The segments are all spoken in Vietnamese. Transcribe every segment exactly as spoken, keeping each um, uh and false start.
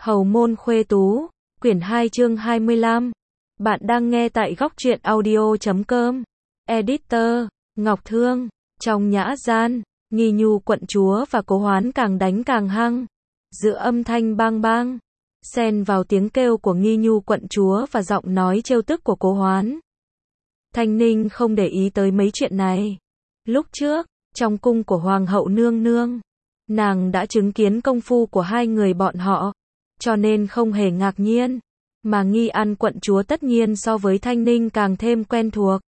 Hầu môn khuê tú, quyển hai chương hai mươi lăm. Bạn đang nghe tại góc truyện audio chấm com. Editor, Ngọc Thương. Trong nhã gian, Nghi Nhu quận chúa và Cố Hoán càng đánh càng hăng. Giữa âm thanh bang bang, xen vào tiếng kêu của Nghi Nhu quận chúa và giọng nói trêu tức của Cố Hoán. Thanh Ninh không để ý tới mấy chuyện này. Lúc trước, trong cung của Hoàng hậu nương nương, nàng đã chứng kiến công phu của hai người bọn họ, cho nên không hề ngạc nhiên, mà Nghi An quận chúa tất nhiên so với Thanh Ninh càng thêm quen thuộc,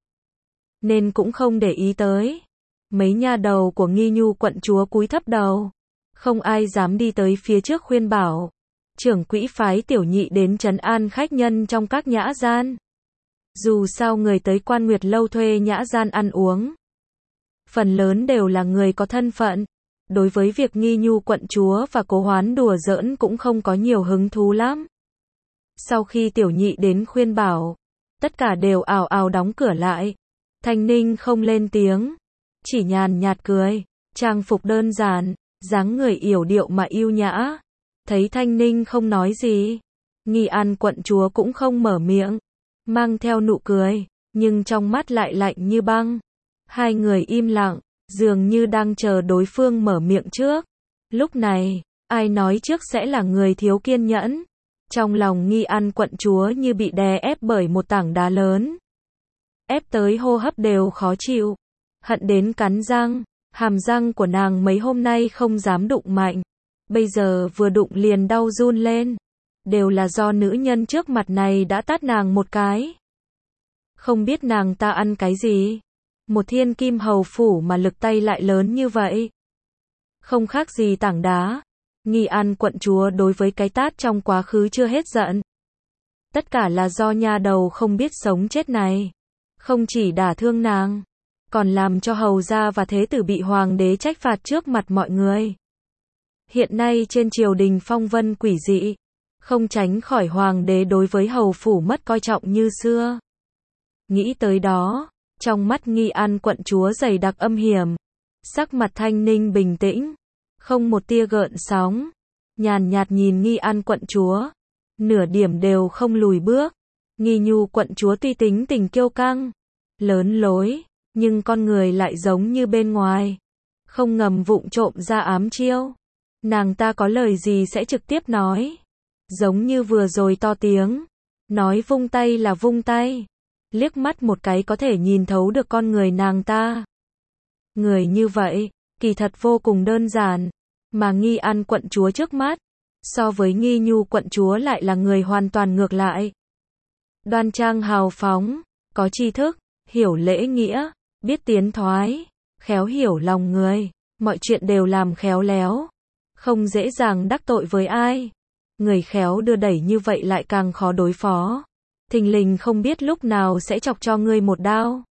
nên cũng không để ý tới. Mấy nha đầu của Nghi Nhu quận chúa cúi thấp đầu, không ai dám đi tới phía trước khuyên bảo. Trưởng quỹ phái tiểu nhị đến trấn an khách nhân trong các nhã gian. Dù sao người tới Quan Nguyệt lâu thuê nhã gian ăn uống, phần lớn đều là người có thân phận. Đối với việc Nghi Nhu quận chúa và Cố Hoán đùa giỡn cũng không có nhiều hứng thú lắm. Sau khi tiểu nhị đến khuyên bảo, tất cả đều ào ào đóng cửa lại. Thanh Ninh không lên tiếng, chỉ nhàn nhạt cười, trang phục đơn giản, dáng người yểu điệu mà yêu nhã. Thấy Thanh Ninh không nói gì, Nghi An quận chúa cũng không mở miệng, mang theo nụ cười, nhưng trong mắt lại lạnh như băng. Hai người im lặng, dường như đang chờ đối phương mở miệng trước. Lúc này, ai nói trước sẽ là người thiếu kiên nhẫn. Trong lòng Nghi An quận chúa như bị đè ép bởi một tảng đá lớn, ép tới hô hấp đều khó chịu, hận đến cắn răng. Hàm răng của nàng mấy hôm nay không dám đụng mạnh, bây giờ vừa đụng liền đau run lên. Đều là do nữ nhân trước mặt này đã tát nàng một cái. Không biết nàng ta ăn cái gì, một thiên kim hầu phủ mà lực tay lại lớn như vậy. Không khác gì tảng đá. Nghi An quận chúa đối với cái tát trong quá khứ chưa hết giận. Tất cả là do nha đầu không biết sống chết này, không chỉ đả thương nàng, còn làm cho hầu gia và thế tử bị hoàng đế trách phạt trước mặt mọi người. Hiện nay trên triều đình phong vân quỷ dị, không tránh khỏi hoàng đế đối với hầu phủ mất coi trọng như xưa. Nghĩ tới đó, trong mắt Nghi An quận chúa dày đặc âm hiểm. Sắc mặt Thanh Ninh bình tĩnh, không một tia gợn sóng, nhàn nhạt nhìn Nghi An quận chúa, nửa điểm đều không lùi bước. Nghi Nhu quận chúa tuy tính tình kiêu căng, lớn lối, nhưng con người lại giống như bên ngoài, không ngầm vụng trộm ra ám chiêu. Nàng ta có lời gì sẽ trực tiếp nói, giống như vừa rồi to tiếng, nói vung tay là vung tay, liếc mắt một cái có thể nhìn thấu được con người nàng ta. Người như vậy, kỳ thật vô cùng đơn giản, mà Nghi An quận chúa trước mắt, so với Nghi Nhu quận chúa lại là người hoàn toàn ngược lại. Đoan trang hào phóng, có tri thức, hiểu lễ nghĩa, biết tiến thoái, khéo hiểu lòng người, mọi chuyện đều làm khéo léo, không dễ dàng đắc tội với ai. Người khéo đưa đẩy như vậy lại càng khó đối phó, thình lình không biết lúc nào sẽ chọc cho ngươi một đao.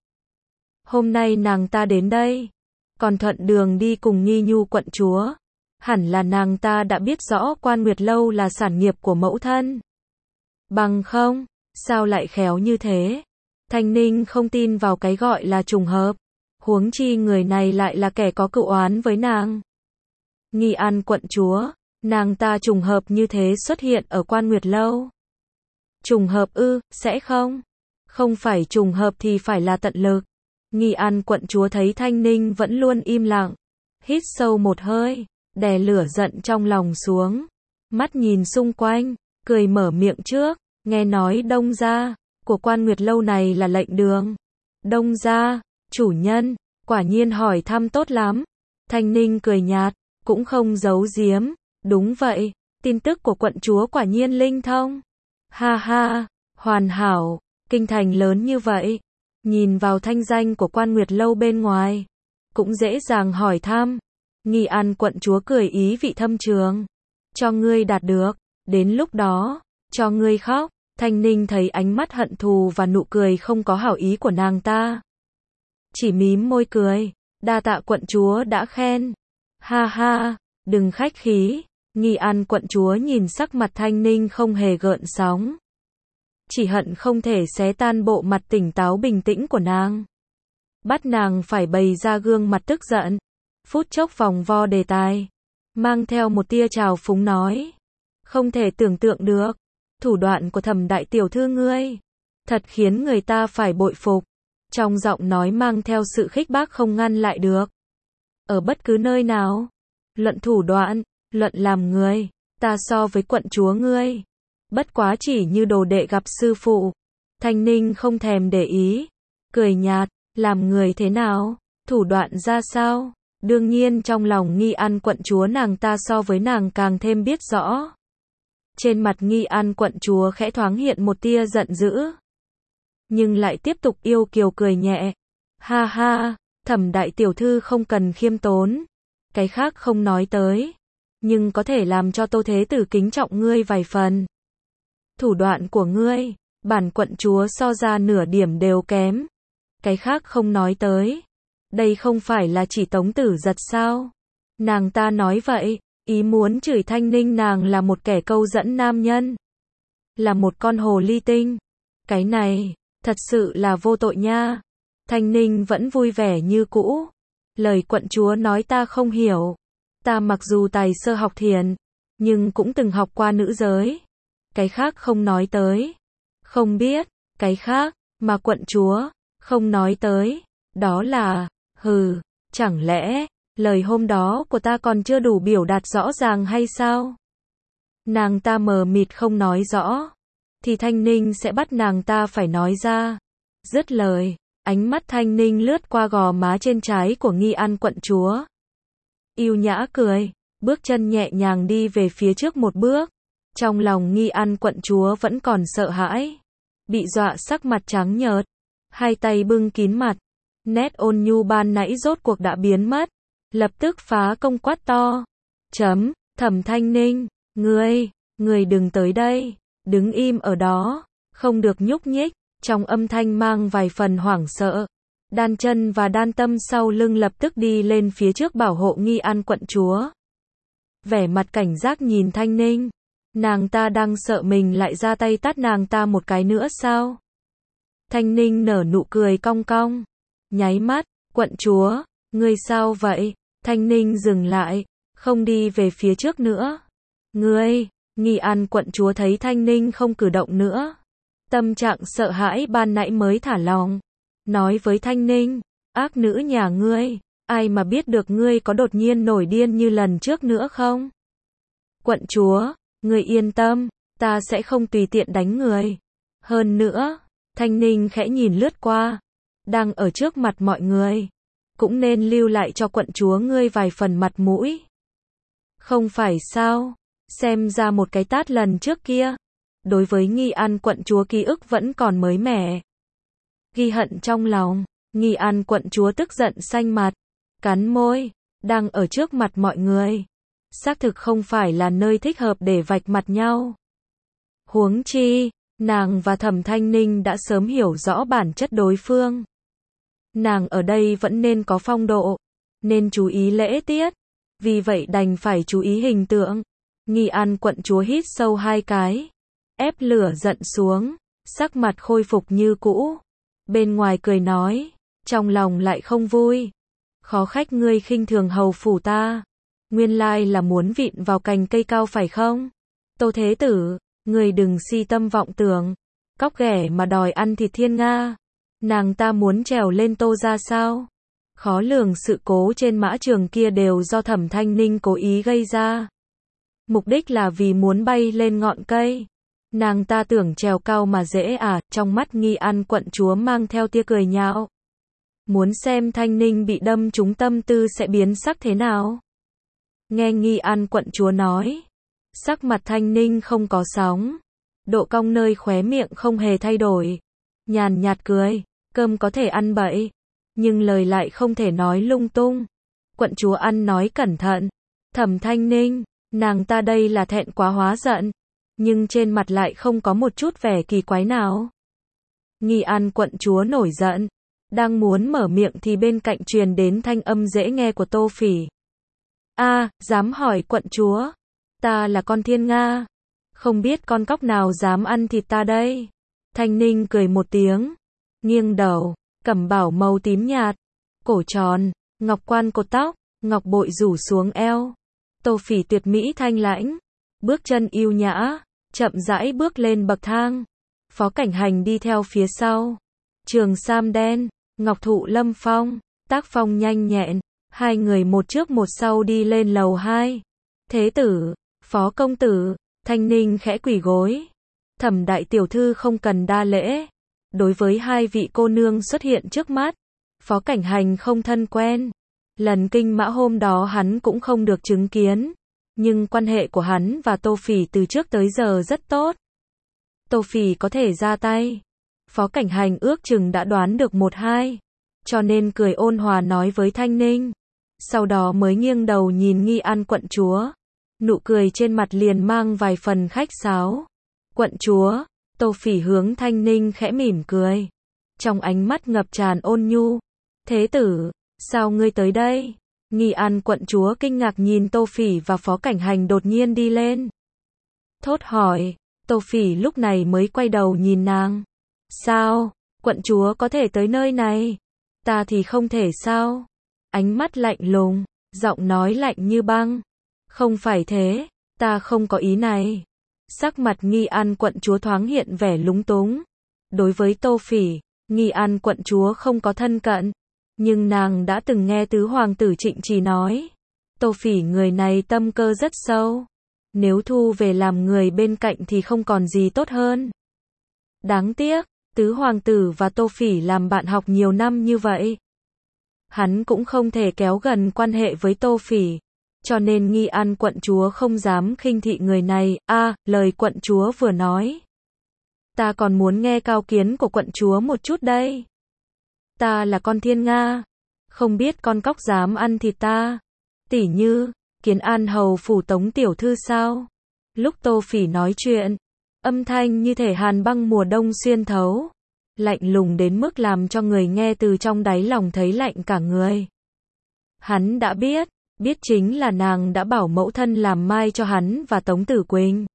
Hôm nay nàng ta đến đây, còn thuận đường đi cùng Nghi Nhu quận chúa, hẳn là nàng ta đã biết rõ Quan Nguyệt lâu là sản nghiệp của mẫu thân. Bằng không, sao lại khéo như thế? Thanh Ninh không tin vào cái gọi là trùng hợp, huống chi người này lại là kẻ có cựu oán với nàng. Nghi An quận chúa, nàng ta trùng hợp như thế xuất hiện ở Quan Nguyệt lâu. Trùng hợp ư, sẽ không? Không phải trùng hợp thì phải là tận lực. Nghi An quận chúa thấy Thanh Ninh vẫn luôn im lặng, hít sâu một hơi, đè lửa giận trong lòng xuống, mắt nhìn xung quanh, cười mở miệng trước. Nghe nói đông gia của Quan Nguyệt lâu này là lệnh đường. Đông gia, chủ nhân, quả nhiên hỏi thăm tốt lắm. Thanh Ninh cười nhạt, cũng không giấu giếm. Đúng vậy, tin tức của quận chúa quả nhiên linh thông. Ha ha, hoàn hảo, kinh thành lớn như vậy, nhìn vào thanh danh của Quan Nguyệt lâu bên ngoài, cũng dễ dàng hỏi thăm. Nghi An quận chúa cười ý vị thâm trường, cho ngươi đạt được, đến lúc đó, cho ngươi khóc. Thanh Ninh thấy ánh mắt hận thù và nụ cười không có hảo ý của nàng ta, chỉ mím môi cười, đa tạ quận chúa đã khen. Ha ha, đừng khách khí. Nghi An quận chúa nhìn sắc mặt Thanh Ninh không hề gợn sóng, chỉ hận không thể xé tan bộ mặt tỉnh táo bình tĩnh của nàng, bắt nàng phải bày ra gương mặt tức giận. Phút chốc vòng vo đề tài, mang theo một tia trào phúng nói, Không thể tưởng tượng được. Thủ đoạn của Thẩm đại tiểu thư ngươi. Thật khiến người ta phải bội phục. Trong giọng nói mang theo sự khích bác không ngăn lại được. Ở bất cứ nơi nào. Luận thủ đoạn, luận làm người. Ta so với quận chúa ngươi. Bất quá chỉ như đồ đệ gặp sư phụ. Thanh Ninh không thèm để ý. Cười nhạt, làm người thế nào? Thủ đoạn ra sao? Đương nhiên trong lòng Nghi An quận chúa nàng ta so với nàng càng thêm biết rõ. Trên mặt Nghi An quận chúa khẽ thoáng hiện một tia giận dữ. Nhưng lại tiếp tục yêu kiều cười nhẹ. Ha ha, Thẩm đại tiểu thư không cần khiêm tốn. Cái khác không nói tới. Nhưng có thể làm cho Tô Thế Tử kính trọng ngươi vài phần. Thủ đoạn của ngươi, bản quận chúa so ra nửa điểm đều kém. Cái khác không nói tới. Đây không phải là chỉ Tống Tử Giật sao? Nàng ta nói vậy, ý muốn chửi Thanh Ninh nàng là một kẻ câu dẫn nam nhân. Là một con hồ ly tinh. Cái này, thật sự là vô tội nha. Thanh Ninh vẫn vui vẻ như cũ. Lời quận chúa nói ta không hiểu. Ta mặc dù tài sơ học thiền, nhưng cũng từng học qua nữ giới. Cái khác không nói tới. Không biết, cái khác, mà quận chúa, không nói tới. Đó là, hừ, chẳng lẽ, lời hôm đó của ta còn chưa đủ biểu đạt rõ ràng hay sao? Nàng ta mờ mịt không nói rõ. Thì Thanh Ninh sẽ bắt nàng ta phải nói ra. Dứt lời, ánh mắt Thanh Ninh lướt qua gò má trên trái của Nghi An quận chúa. Yêu nhã cười, bước chân nhẹ nhàng đi về phía trước một bước. Trong lòng Nghi An quận chúa vẫn còn sợ hãi. Bị dọa sắc mặt trắng nhợt. Hai tay bưng kín mặt. Nét ôn nhu ban nãy rốt cuộc đã biến mất. Lập tức phá công quát to. Chấm, Thẩm Thanh Ninh, ngươi, ngươi đừng tới đây. Đứng im ở đó, không được nhúc nhích. Trong âm thanh mang vài phần hoảng sợ. Đan chân và đan tâm sau lưng lập tức đi lên phía trước bảo hộ Nghi An quận chúa. Vẻ mặt cảnh giác nhìn Thanh Ninh. Nàng ta đang sợ mình lại ra tay tát nàng ta một cái nữa sao? Thanh Ninh nở nụ cười cong cong. Nháy mắt, quận chúa, ngươi sao vậy? Thanh Ninh dừng lại, không đi về phía trước nữa. Ngươi, Nghi An quận chúa thấy Thanh Ninh không cử động nữa. Tâm trạng sợ hãi ban nãy mới thả lòng. Nói với Thanh Ninh, ác nữ nhà ngươi, ai mà biết được ngươi có đột nhiên nổi điên như lần trước nữa không? Quận chúa, ngươi yên tâm, ta sẽ không tùy tiện đánh người. Hơn nữa, Thanh Ninh khẽ nhìn lướt qua, đang ở trước mặt mọi người, cũng nên lưu lại cho quận chúa ngươi vài phần mặt mũi. Không phải sao, xem ra một cái tát lần trước kia, đối với Nghi An quận chúa ký ức vẫn còn mới mẻ. Ghi hận trong lòng, Nghi An quận chúa tức giận xanh mặt, cắn môi, đang ở trước mặt mọi người. Xác thực không phải là nơi thích hợp để vạch mặt nhau. Huống chi, nàng và Thẩm Thanh Ninh đã sớm hiểu rõ bản chất đối phương. Nàng ở đây vẫn nên có phong độ, nên chú ý lễ tiết, vì vậy đành phải chú ý hình tượng. Nghi An quận chúa hít sâu hai cái, ép lửa giận xuống, sắc mặt khôi phục như cũ. Bên ngoài cười nói, trong lòng lại không vui. Khó khách ngươi khinh thường hầu phủ ta. Nguyên lai là muốn vịn vào cành cây cao phải không? Tô Thế Tử, ngươi đừng si tâm vọng tưởng. Cóc ghẻ mà đòi ăn thịt thiên nga. Nàng ta muốn trèo lên Tô ra sao? Khó lường sự cố trên mã trường kia đều do Thẩm Thanh Ninh cố ý gây ra. Mục đích là vì muốn bay lên ngọn cây. Nàng ta tưởng trèo cao mà dễ à, trong mắt Nghi An quận chúa mang theo tia cười nhạo. Muốn xem Thanh Ninh bị đâm trúng tâm tư sẽ biến sắc thế nào? Nghe Nghi An quận chúa nói, sắc mặt Thanh Ninh không có sóng, độ cong nơi khóe miệng không hề thay đổi, nhàn nhạt cười, cơm có thể ăn bậy, nhưng lời lại không thể nói lung tung. Quận chúa ăn nói cẩn thận. Thẩm Thanh Ninh, nàng ta đây là thẹn quá hóa giận, nhưng trên mặt lại không có một chút vẻ kỳ quái nào. Nghi An quận chúa nổi giận, đang muốn mở miệng thì bên cạnh truyền đến thanh âm dễ nghe của Tô Phỉ. A, à, dám hỏi quận chúa, ta là con thiên nga, không biết con cóc nào dám ăn thịt ta đây. Thanh Ninh cười một tiếng, nghiêng đầu, cẩm bảo màu tím nhạt, cổ tròn, ngọc quan cột tóc, ngọc bội rủ xuống eo. Tô Phỉ tuyệt mỹ thanh lãnh, bước chân yêu nhã, chậm rãi bước lên bậc thang. Phó Cảnh Hành đi theo phía sau. Trường sam đen, ngọc thụ lâm phong, tác phong nhanh nhẹn, hai người một trước một sau đi lên lầu hai. Thế tử, Phó công tử, Thanh Ninh khẽ quỳ gối. Thẩm đại tiểu thư không cần đa lễ. Đối với hai vị cô nương xuất hiện trước mắt, Phó Cảnh Hành không thân quen. Lần kinh mã hôm đó hắn cũng không được chứng kiến. Nhưng quan hệ của hắn và Tô Phỉ từ trước tới giờ rất tốt. Tô Phỉ có thể ra tay. Phó Cảnh Hành ước chừng đã đoán được một hai. Cho nên cười ôn hòa nói với Thanh Ninh. Sau đó mới nghiêng đầu nhìn Nghi An quận chúa. Nụ cười trên mặt liền mang vài phần khách sáo. Quận chúa, Tô Phỉ hướng Thanh Ninh khẽ mỉm cười. Trong ánh mắt ngập tràn ôn nhu. Thế tử, sao ngươi tới đây? Nghi An quận chúa kinh ngạc nhìn Tô Phỉ và Phó Cảnh Hành đột nhiên đi lên. Thốt hỏi, Tô Phỉ lúc này mới quay đầu nhìn nàng. Sao, quận chúa có thể tới nơi này? Ta thì không thể sao? Ánh mắt lạnh lùng, giọng nói lạnh như băng. Không phải thế, ta không có ý này. Sắc mặt Nghi An quận chúa thoáng hiện vẻ lúng túng. Đối với Tô Phỉ, Nghi An quận chúa không có thân cận. Nhưng nàng đã từng nghe tứ hoàng tử Trịnh Trì nói. Tô Phỉ người này tâm cơ rất sâu. Nếu thu về làm người bên cạnh thì không còn gì tốt hơn. Đáng tiếc, tứ hoàng tử và Tô Phỉ làm bạn học nhiều năm như vậy. Hắn cũng không thể kéo gần quan hệ với Tô Phỉ. Cho nên Nghi An quận chúa không dám khinh thị người này. A, à, lời quận chúa vừa nói. Ta còn muốn nghe cao kiến của quận chúa một chút đây. Ta là con thiên nga. Không biết con cóc dám ăn thịt ta. Tỉ như, Kiến An hầu phủ Tống tiểu thư sao? Lúc Tô Phỉ nói chuyện, âm thanh như thể hàn băng mùa đông xuyên thấu. Lạnh lùng đến mức làm cho người nghe từ trong đáy lòng thấy lạnh cả người. Hắn đã biết, biết chính là nàng đã bảo mẫu thân làm mai cho hắn và Tống Tử Quỳnh.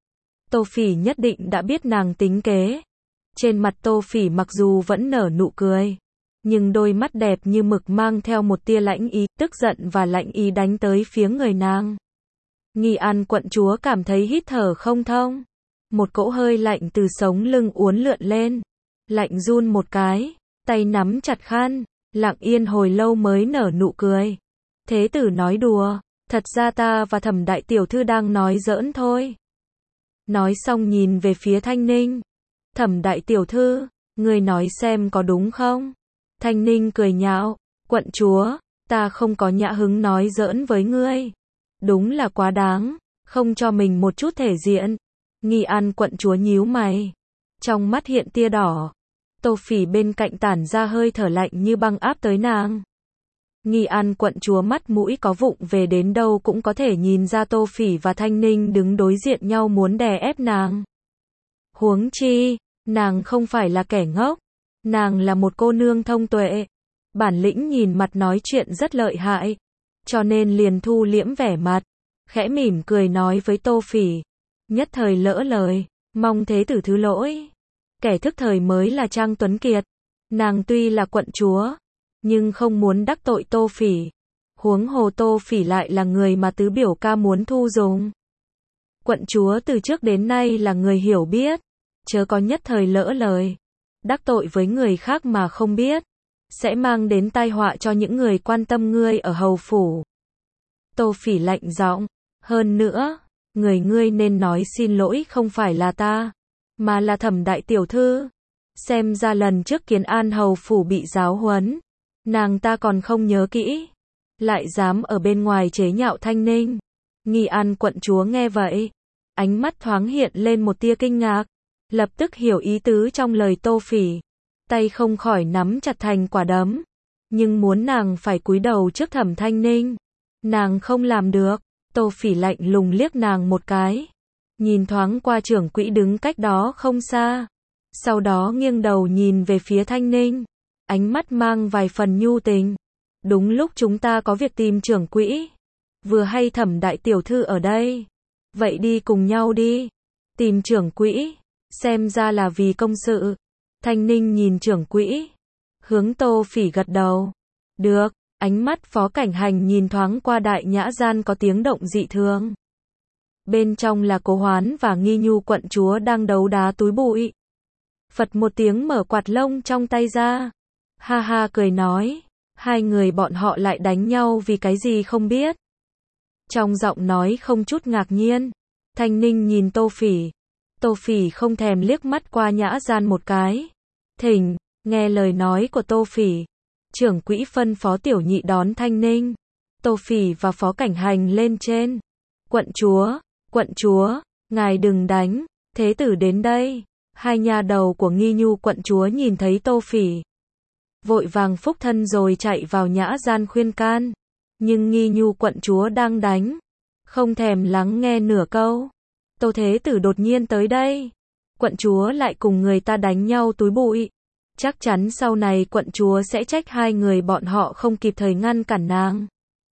Tô Phỉ nhất định đã biết nàng tính kế. Trên mặt Tô Phỉ mặc dù vẫn nở nụ cười, nhưng đôi mắt đẹp như mực mang theo một tia lãnh ý, tức giận và lạnh ý đánh tới phía người nàng. Nghi An quận chúa cảm thấy hít thở không thông. Một cỗ hơi lạnh từ sống lưng uốn lượn lên. Lạnh run một cái, tay nắm chặt khăn, lặng yên hồi lâu mới nở nụ cười. Thế tử nói đùa, thật ra ta và Thẩm đại tiểu thư đang nói giỡn thôi. Nói xong nhìn về phía Thanh Ninh. Thẩm đại tiểu thư, người nói xem có đúng không? Thanh Ninh cười nhạo, quận chúa, ta không có nhã hứng nói giỡn với ngươi. Đúng là quá đáng, không cho mình một chút thể diện. Nghi An quận chúa nhíu mày, trong mắt hiện tia đỏ. Tô Phỉ bên cạnh tản ra hơi thở lạnh như băng áp tới nàng. Nghi An quận chúa mắt mũi có vụng về đến đâu cũng có thể nhìn ra Tô Phỉ và Thanh Ninh đứng đối diện nhau muốn đè ép nàng. Huống chi, nàng không phải là kẻ ngốc. Nàng là một cô nương thông tuệ. Bản lĩnh nhìn mặt nói chuyện rất lợi hại. Cho nên liền thu liễm vẻ mặt. Khẽ mỉm cười nói với Tô Phỉ. Nhất thời lỡ lời, mong thế tử thứ lỗi. Kẻ thức thời mới là Trang Tuấn Kiệt. Nàng tuy là quận chúa, nhưng không muốn đắc tội Tô Phỉ. Huống hồ Tô Phỉ lại là người mà tứ biểu ca muốn thu dùng. Quận chúa từ trước đến nay là người hiểu biết. Chớ có nhất thời lỡ lời. Đắc tội với người khác mà không biết, sẽ mang đến tai họa cho những người quan tâm ngươi ở hầu phủ. Tô Phỉ lạnh giọng, hơn nữa, người ngươi nên nói xin lỗi không phải là ta, mà là Thẩm đại tiểu thư. Xem ra lần trước Kiến An hầu phủ bị giáo huấn, nàng ta còn không nhớ kỹ, lại dám ở bên ngoài chế nhạo Thanh Ninh. Nghi An quận chúa nghe vậy, ánh mắt thoáng hiện lên một tia kinh ngạc, lập tức hiểu ý tứ trong lời Tô Phỉ, tay không khỏi nắm chặt thành quả đấm, nhưng muốn nàng phải cúi đầu trước Thẩm Thanh Ninh, nàng không làm được. Tô Phỉ lạnh lùng liếc nàng một cái, nhìn thoáng qua trưởng quỹ đứng cách đó không xa, sau đó nghiêng đầu nhìn về phía Thanh Ninh, ánh mắt mang vài phần nhu tình. Đúng lúc chúng ta có việc tìm trưởng quỹ, vừa hay Thẩm đại tiểu thư ở đây, vậy đi cùng nhau đi. Tìm trưởng quỹ, xem ra là vì công sự. Thanh Ninh nhìn trưởng quỹ, hướng Tô Phỉ gật đầu. Được. Ánh mắt Phó Cảnh Hành nhìn thoáng qua đại nhã gian có tiếng động dị thường. Bên trong là Cố Hoán và Nghi Nhu quận chúa đang đấu đá túi bụi. Phật một tiếng mở quạt lông trong tay ra. Ha ha cười nói, hai người bọn họ lại đánh nhau vì cái gì không biết. Trong giọng nói không chút ngạc nhiên, Thanh Ninh nhìn Tô Phỉ. Tô Phỉ không thèm liếc mắt qua Nhã Gian một cái. Thỉnh, nghe lời nói của Tô Phỉ. Trưởng quỹ phân phó tiểu nhị đón Thanh Ninh, Tô Phỉ và Phó Cảnh Hành lên trên. Quận chúa, quận chúa, ngài đừng đánh, thế tử đến đây. Hai nha đầu của Nghi Nhu quận chúa nhìn thấy Tô Phỉ, vội vàng phúc thân rồi chạy vào Nhã Gian khuyên can. Nhưng Nghi Nhu quận chúa đang đánh, không thèm lắng nghe nửa câu. Tô thế tử đột nhiên tới đây, quận chúa lại cùng người ta đánh nhau túi bụi. Chắc chắn sau này quận chúa sẽ trách hai người bọn họ không kịp thời ngăn cản nàng.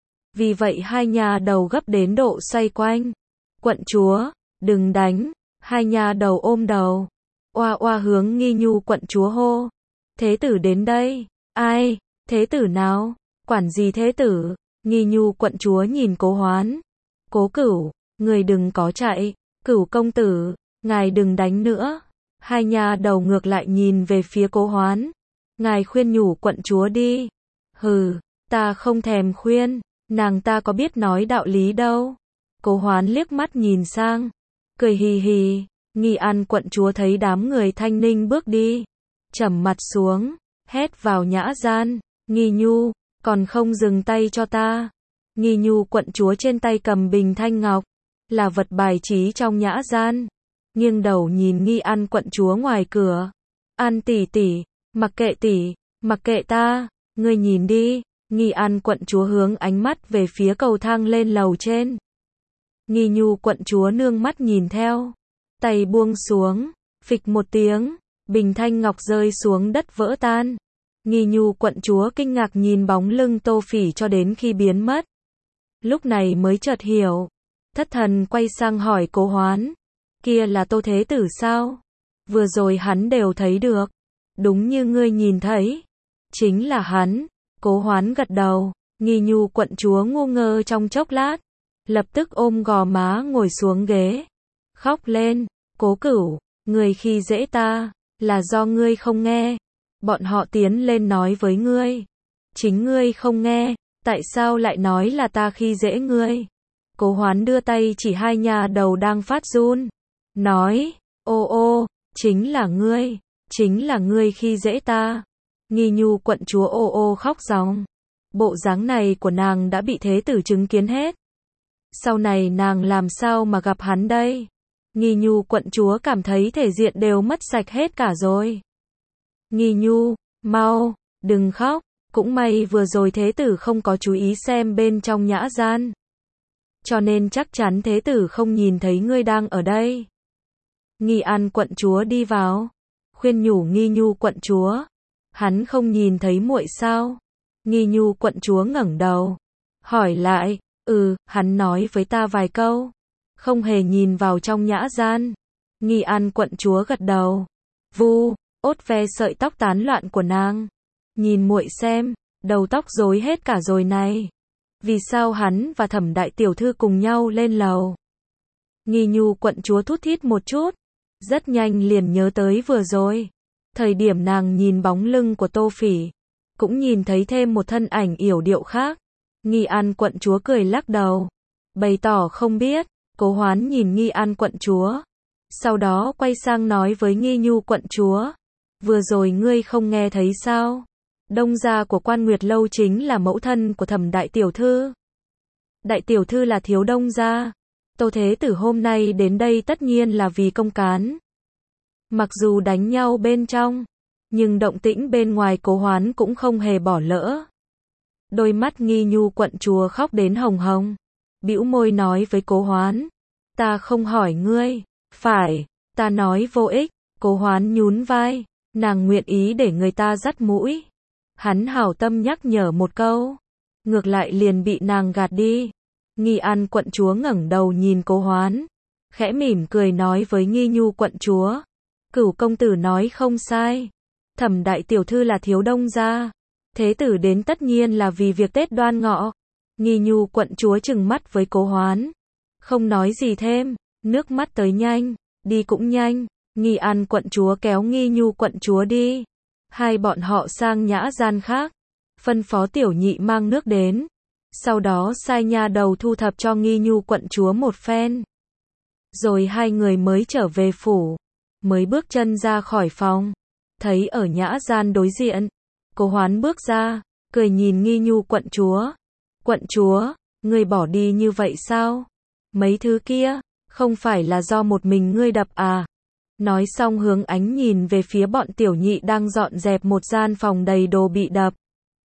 Vì vậy hai nhà đầu gấp đến độ xoay quanh. Quận chúa, đừng đánh. Hai nhà đầu ôm đầu, oa oa hướng Nghi Nhu quận chúa hô. Thế tử đến đây. Ai? Thế tử nào? Quản gì thế tử? Nghi Nhu quận chúa nhìn Cố Hoán. Cố Cửu, người đừng có chạy. Cửu công tử, ngài đừng đánh nữa. Hai nhà đầu ngược lại nhìn về phía Cố Hoán. Ngài khuyên nhủ quận chúa đi. Hừ, ta không thèm khuyên, nàng ta có biết nói đạo lý đâu. Cố Hoán liếc mắt nhìn sang, cười hì hì. Nghi An quận chúa thấy đám người Thanh Ninh bước đi, trầm mặt xuống, hét vào Nhã Gian. Nghi Nhu, còn không dừng tay cho ta. Nghi Nhu quận chúa trên tay cầm bình thanh ngọc, là vật bài trí trong Nhã Gian. Nghiêng đầu nhìn Nghi An quận chúa ngoài cửa. An tỷ tỷ, mặc kệ tỷ, mặc kệ ta, ngươi nhìn đi. Nghi An quận chúa hướng ánh mắt về phía cầu thang lên lầu trên. Nghi Nhu quận chúa nương mắt nhìn theo, tay buông xuống, phịch một tiếng, bình thanh ngọc rơi xuống đất vỡ tan. Nghi Nhu quận chúa kinh ngạc nhìn bóng lưng Tô Phỉ cho đến khi biến mất. Lúc này mới chợt hiểu, thất thần quay sang hỏi Cố Hoán. Kia là Tô thế tử sao? Vừa rồi hắn đều thấy được. Đúng như ngươi nhìn thấy. Chính là hắn. Cố Hoán gật đầu. Nghi Nhu quận chúa ngu ngơ trong chốc lát, lập tức ôm gò má ngồi xuống ghế, khóc lên. Cố Cửu, người khi dễ ta, là do ngươi không nghe. Bọn họ tiến lên nói với ngươi, chính ngươi không nghe, tại sao lại nói là ta khi dễ ngươi? Cố Hoán đưa tay chỉ hai nhà đầu đang phát run, nói, ô ô, chính là ngươi, chính là ngươi khi dễ ta. Nghi Nhu quận chúa ô ô khóc ròng. Bộ dáng này của nàng đã bị thế tử chứng kiến hết. Sau này nàng làm sao mà gặp hắn đây? Nghi Nhu quận chúa cảm thấy thể diện đều mất sạch hết cả rồi. Nghi Nhu, mau, đừng khóc. Cũng may vừa rồi thế tử không có chú ý xem bên trong Nhã Gian, cho nên chắc chắn thế tử không nhìn thấy ngươi đang ở đây. Nghi An quận chúa đi vào, khuyên nhủ Nghi Nhu quận chúa. Hắn không nhìn thấy muội sao? Nghi Nhu quận chúa ngẩng đầu, hỏi lại, ừ, hắn nói với ta vài câu, không hề nhìn vào trong Nhã Gian. Nghi An quận chúa gật đầu, vu, ốt ve sợi tóc tán loạn của nàng. Nhìn muội xem, đầu tóc rối hết cả rồi này. Vì sao hắn và Thẩm đại tiểu thư cùng nhau lên lầu? Nghi Nhu quận chúa thút thít một chút, rất nhanh liền nhớ tới vừa rồi. Thời điểm nàng nhìn bóng lưng của Tô Phỉ, cũng nhìn thấy thêm một thân ảnh yểu điệu khác. Nghi An quận chúa cười lắc đầu, bày tỏ không biết. Cố Hoán nhìn Nghi An quận chúa, sau đó quay sang nói với Nghi Nhu quận chúa, vừa rồi ngươi không nghe thấy sao? Đông gia của Quan Nguyệt lâu chính là mẫu thân của Thẩm đại tiểu thư. Đại tiểu thư là thiếu đông gia. Tô thế tử hôm nay đến đây tất nhiên là vì công cán. Mặc dù đánh nhau bên trong, nhưng động tĩnh bên ngoài Cố Hoán cũng không hề bỏ lỡ. Đôi mắt Nghi Nhu quận chúa khóc đến hồng hồng, bĩu môi nói với Cố Hoán, ta không hỏi ngươi. Phải, ta nói vô ích. Cố Hoán nhún vai, nàng nguyện ý để người ta dắt mũi. Hắn hảo tâm nhắc nhở một câu, ngược lại liền bị nàng gạt đi. Nghi An quận chúa ngẩng đầu nhìn Cố Hoán, khẽ mỉm cười nói với Nghi Nhu quận chúa, Cửu công tử nói không sai. Thẩm đại tiểu thư là thiếu đông gia, thế tử đến tất nhiên là vì việc Tết Đoan Ngọ. Nghi Nhu quận chúa trừng mắt với Cố Hoán, không nói gì thêm, nước mắt tới nhanh, đi cũng nhanh, Nghi An quận chúa kéo Nghi Nhu quận chúa đi. Hai bọn họ sang nhã gian khác, phân phó tiểu nhị mang nước đến, sau đó sai nha đầu thu thập cho Nghi Nhu quận chúa một phen. Rồi hai người mới trở về phủ, mới bước chân ra khỏi phòng, thấy ở nhã gian đối diện, Cố Hoán bước ra, cười nhìn Nghi Nhu quận chúa. Quận chúa, ngươi bỏ đi như vậy sao? Mấy thứ kia, không phải là do một mình ngươi đập à? Nói xong hướng ánh nhìn về phía bọn tiểu nhị đang dọn dẹp một gian phòng đầy đồ bị đập.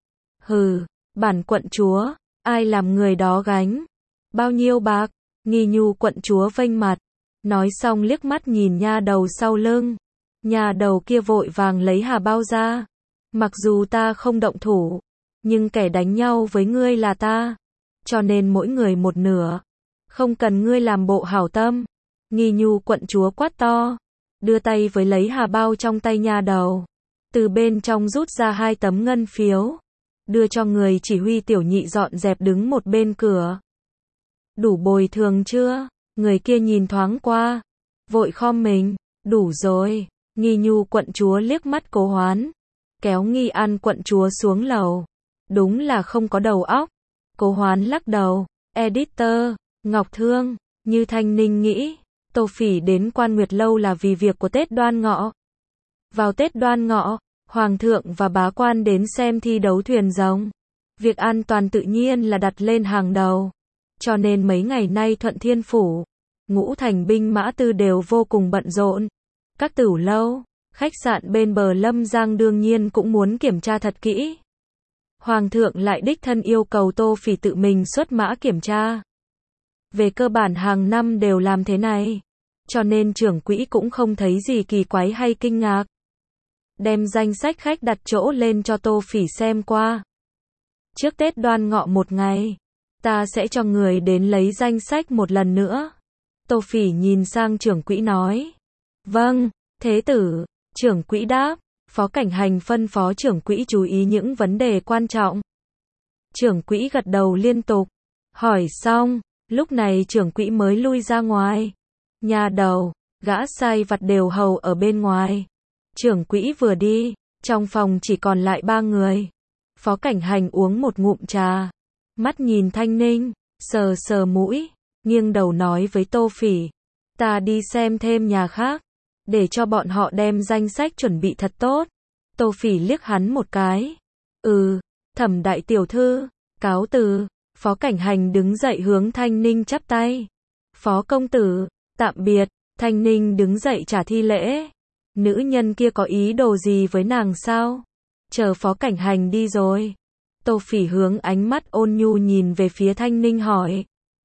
Hừ, bản quận chúa, ai làm người đó gánh? Bao nhiêu bạc? Nghi Nhu quận chúa vênh mặt, nói xong liếc mắt nhìn nha đầu sau lưng. Nha đầu kia vội vàng lấy hà bao ra. Mặc dù ta không động thủ, nhưng kẻ đánh nhau với ngươi là ta, cho nên mỗi người một nửa, không cần ngươi làm bộ hảo tâm. Nghi Nhu quận chúa quát to, đưa tay với lấy hà bao trong tay nha đầu, từ bên trong rút ra hai tấm ngân phiếu, đưa cho người chỉ huy tiểu nhị dọn dẹp đứng một bên cửa. Đủ bồi thường chưa? Người kia nhìn thoáng qua, vội khom mình, đủ rồi. Nghi Nhu quận chúa liếc mắt Cố Hoán, kéo Nghi An quận chúa xuống lầu. Đúng là không có đầu óc. Cố Hoán lắc đầu, editor, Ngọc Thương, như Thanh Ninh nghĩ, Tô Phỉ đến Quan Nguyệt Lâu là vì việc của Tết Đoan Ngọ. Vào Tết Đoan Ngọ, Hoàng thượng và bá quan đến xem thi đấu thuyền rồng. Việc an toàn tự nhiên là đặt lên hàng đầu. Cho nên mấy ngày nay Thuận Thiên Phủ, Ngũ Thành binh mã tư đều vô cùng bận rộn. Các tửu lâu, khách sạn bên bờ Lâm Giang đương nhiên cũng muốn kiểm tra thật kỹ. Hoàng thượng lại đích thân yêu cầu Tô Phỉ tự mình xuất mã kiểm tra. Về cơ bản hàng năm đều làm thế này, cho nên trưởng quỹ cũng không thấy gì kỳ quái hay kinh ngạc. Đem danh sách khách đặt chỗ lên cho Tô Phỉ xem qua. Trước Tết Đoan Ngọ một ngày, ta sẽ cho người đến lấy danh sách một lần nữa. Tô Phỉ nhìn sang trưởng quỹ nói. Vâng, thế tử. Trưởng quỹ đáp. Phó Cảnh Hành phân phó trưởng quỹ chú ý những vấn đề quan trọng. Trưởng quỹ gật đầu liên tục. Hỏi xong, lúc này trưởng quỹ mới lui ra ngoài. Nhà đầu, gã sai vặt đều hầu ở bên ngoài. Trưởng quỹ vừa đi, trong phòng chỉ còn lại ba người. Phó Cảnh Hành uống một ngụm trà, mắt nhìn Thanh Ninh, sờ sờ mũi, nghiêng đầu nói với Tô Phỉ. Ta đi xem thêm nhà khác, để cho bọn họ đem danh sách chuẩn bị thật tốt. Tô Phỉ liếc hắn một cái. Ừ, Thẩm đại tiểu thư, cáo từ. Phó Cảnh Hành đứng dậy hướng Thanh Ninh chắp tay. Phó công tử, tạm biệt. Thanh Ninh đứng dậy trả thi lễ. Nữ nhân kia có ý đồ gì với nàng sao? Chờ Phó Cảnh Hành đi rồi. Tô Phỉ hướng ánh mắt ôn nhu nhìn về phía Thanh Ninh hỏi.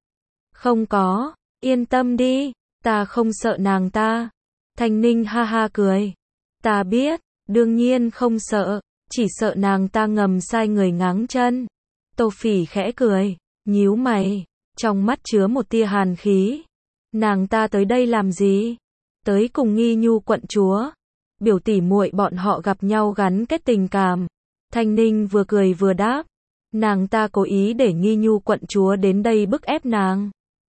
Không có, yên tâm đi, ta không sợ nàng ta. Thanh Ninh ha ha cười. Ta biết, đương nhiên không sợ, chỉ sợ nàng ta ngầm sai người ngáng chân. Tô Phỉ khẽ cười, nhíu mày, trong mắt chứa một tia hàn khí. Nàng ta tới đây làm gì? Tới cùng Nghi Nhu quận chúa. Biểu tỷ muội bọn họ gặp nhau gắn kết tình cảm. Thanh Ninh vừa cười vừa đáp. Nàng ta cố ý để Nghi Nhu quận chúa đến đây bức ép nàng.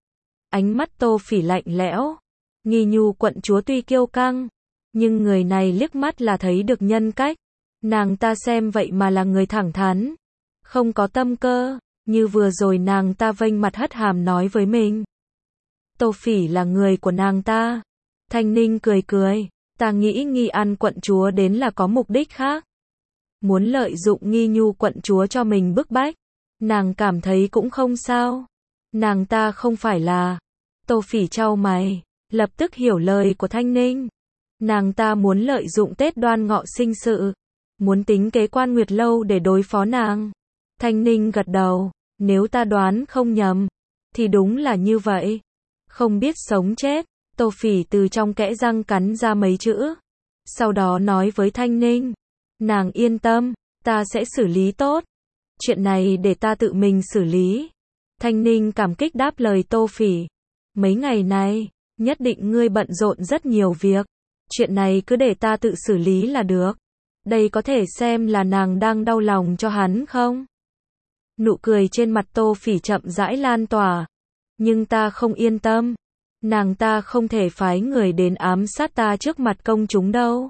Ánh mắt Tô Phỉ lạnh lẽo. Nghi Nhu quận chúa tuy kiêu căng, nhưng người này liếc mắt là thấy được nhân cách. Nàng ta xem vậy mà là người thẳng thắn, không có tâm cơ, như vừa rồi nàng ta vênh mặt hất hàm nói với mình. Tô Phỉ là người của nàng ta. Thanh Ninh cười cười, ta nghĩ Nghi An quận chúa đến là có mục đích khác. Muốn lợi dụng Nghi Nhu quận chúa cho mình bức bách. Nàng cảm thấy cũng không sao. Nàng ta không phải là. Tô Phỉ chau mày, lập tức hiểu lời của Thanh Ninh. Nàng ta muốn lợi dụng Tết Đoan Ngọ sinh sự, muốn tính kế Quan Nguyệt Lâu để đối phó nàng. Thanh Ninh gật đầu, nếu ta đoán không nhầm, thì đúng là như vậy. Không biết sống chết, Tô Phỉ từ trong kẽ răng cắn ra mấy chữ. Sau đó nói với Thanh Ninh, nàng yên tâm, ta sẽ xử lý tốt. Chuyện này để ta tự mình xử lý. Thanh Ninh cảm kích đáp lời Tô Phỉ. Mấy ngày này, nhất định ngươi bận rộn rất nhiều việc. Chuyện này cứ để ta tự xử lý là được. Đây có thể xem là nàng đang đau lòng cho hắn không? Nụ cười trên mặt Tô Phỉ chậm rãi lan tỏa. nhưng ta không yên tâm. Nàng ta không thể phái người đến ám sát ta trước mặt công chúng đâu.